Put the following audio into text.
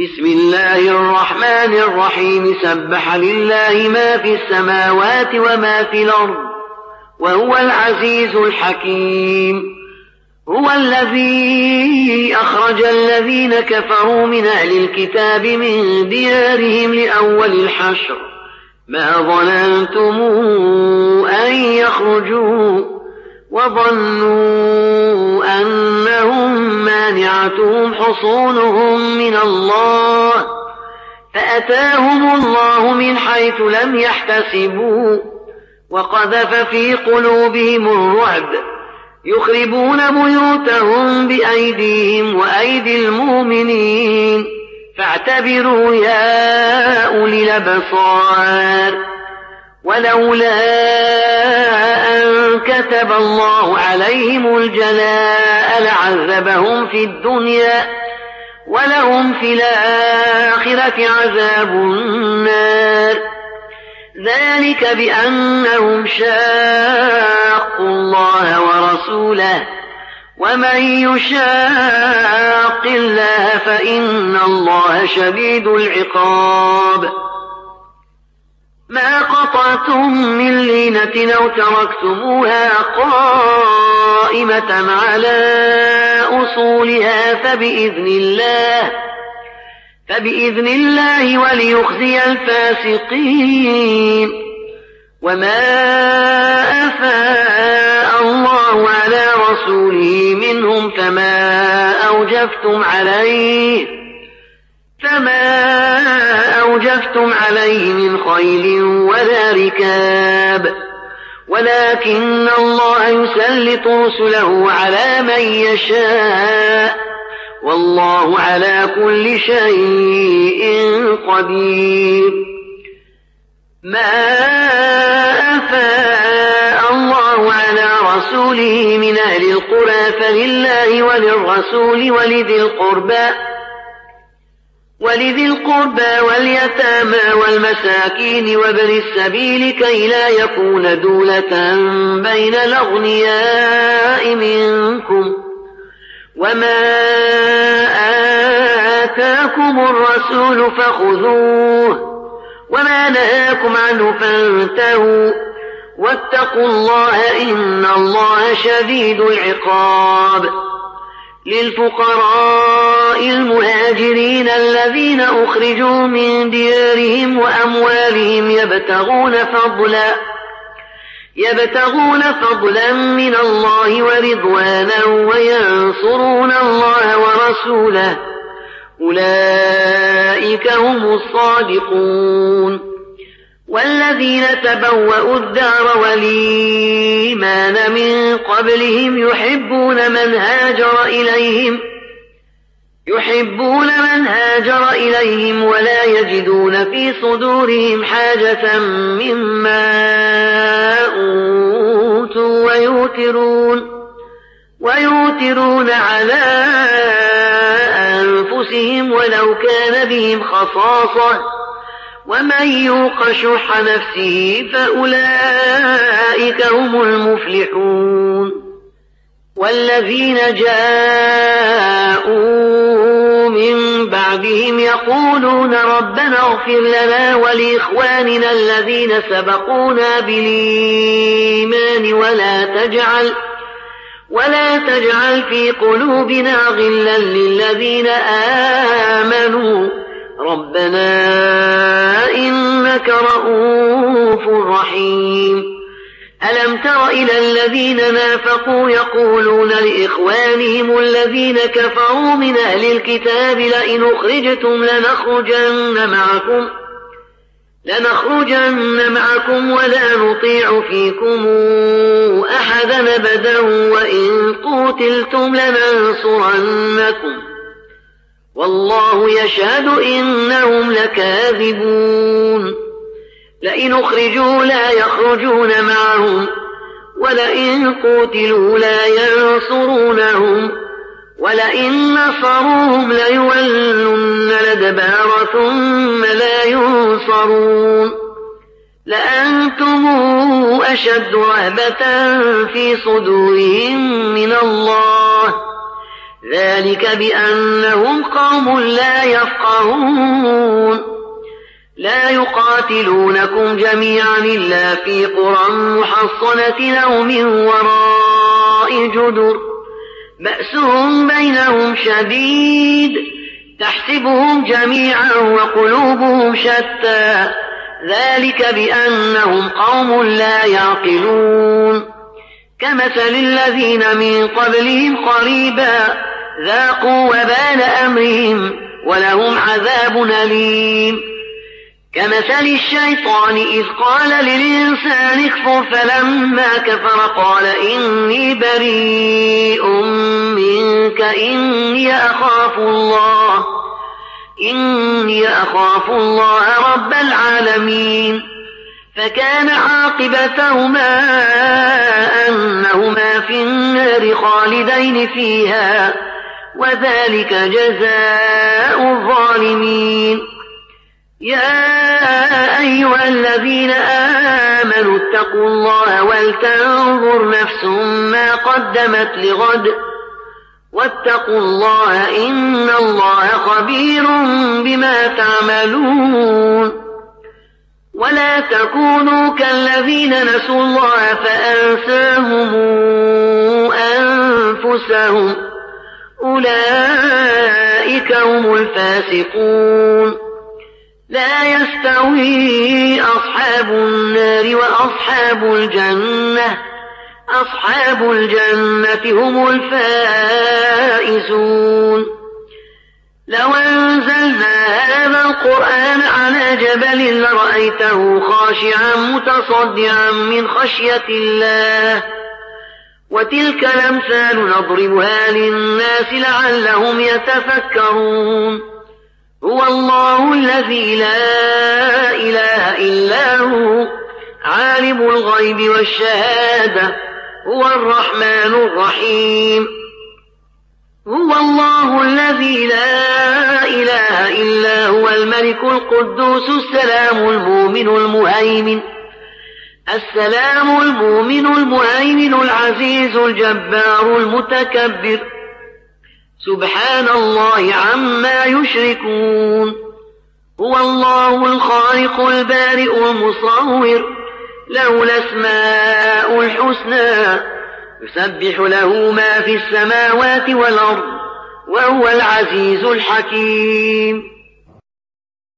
بسم الله الرحمن الرحيم سبح لله ما في السماوات وما في الأرض وهو العزيز الحكيم. هو الذي أخرج الذين كفروا من أهل الكتاب من ديارهم لأول الحشر ما ظننتم أن يخرجوا وظنوا أنهم مانعتهم حصونهم من الله فأتاهم الله من حيث لم يحتسبوا وقذف في قلوبهم الرعب يخربون بيوتهم بأيديهم وأيدي المؤمنين فاعتبروا يا أولي الأبصار. ولولا أن كتب الله عليهم الجلاء لعذبهم في الدنيا ولهم في الآخرة عذاب النار ذلك بأنهم شاقوا الله ورسوله ومن يشاق الله فإن الله شديد العقاب. ما قطعتم من لينة أو تركتموها قائمة على أصولها فبإذن الله وليخزي الفاسقين. وما أفاء الله على رسوله منهم فما أوجفتم عليه من خيل ولا ركاب ولكن الله يسلط رسله على من يشاء والله على كل شيء قدير. ما أفاء الله على رسوله من أهل القرى فلله وللرسول ولذي القربى واليتامى والمساكين وابن السبيل كي لا يكون دولة بين الأغنياء منكم. وما آتاكم الرسول فخذوه وما نهاكم عنه فانتهوا واتقوا الله إن الله شديد العقاب. للفقراء المهاجرين الذين أخرجوا من ديارهم وأموالهم يبتغون فضلا من الله ورضوانا وينصرون الله ورسوله أولئك هم الصادقون. والذين تبوأوا الدار والإيمان من قبلهم يحبون من هاجر إليهم ولا يجدون في صدورهم حاجة مما أوتوا ويؤثرون على أنفسهم ولو كان بهم خصاصة ومن يوق شح نفسه فأولئك هم المفلحون. والذين جاءوا من بعدهم يقولون ربنا اغفر لنا ولإخواننا الذين سبقونا بالإيمان ولا تجعل في قلوبنا غلا للذين آمنوا ربنا إنك رؤوف رحيم. ألم تر إلى الذين نافقوا يقولون لإخوانهم الذين كفروا من أهل الكتاب لئن أخرجتم لنخرجن معكم ولا نطيع فيكم أحدا أبدا وإن قوتلتم لننصرنكم والله يشهد إنهم لكاذبون. لئن أخرجوا لا يخرجون معهم ولئن قوتلوا لا ينصرونهم ولئن نصروهم ليولن الأدبار ثم لا ينصرون. لأنتم أشد رهبة في صدورهم من الله ذلك بأنهم قوم لا يفقهون لا يقاتلونكم جميعا إلا في قرى محصنة أو من وراء جدر بأسهم بينهم شديد تحسبهم جميعا وقلوبهم شتى ذلك بأنهم قوم لا يعقلون كمثل الذين من قبلهم قريبا ذاقوا وبال أمرهم ولهم عذاب أليم كمثل الشيطان إذ قال للإنسان اكفر فلما كفر قال إني بريء منك إني أخاف الله رب العالمين فكان عاقبتهما أنهما في النار خالدين فيها وذلك جزاء الظالمين يا أيها الذين آمنوا اتقوا الله ولتنظر نفس ما قدمت لغد واتقوا الله إن الله خبير بما تعملون ولا تكونوا كالذين نسوا الله فأنساهم أنفسهم أولئك هم الفاسقون لا يستوي أصحاب النار وأصحاب الجنة أصحاب الجنة هم الفائزون لو أنزلنا هذا القرآن على جبل لرأيته خاشعا متصدعا من خشية الله وتلك الأمثال نضربها للناس لعلهم يتفكرون هو الله الذي لا إله إلا هو عالم الغيب والشهادة هو الرحمن الرحيم هو الله الذي لا إله إلا هو الملك القدوس السلام المؤمن العزيز الجبار المتكبر سبحان الله عما يشركون هو الله الخالق البارئ المصور له الأسماء الحسنى يسبح له ما في السماوات والأرض وهو العزيز الحكيم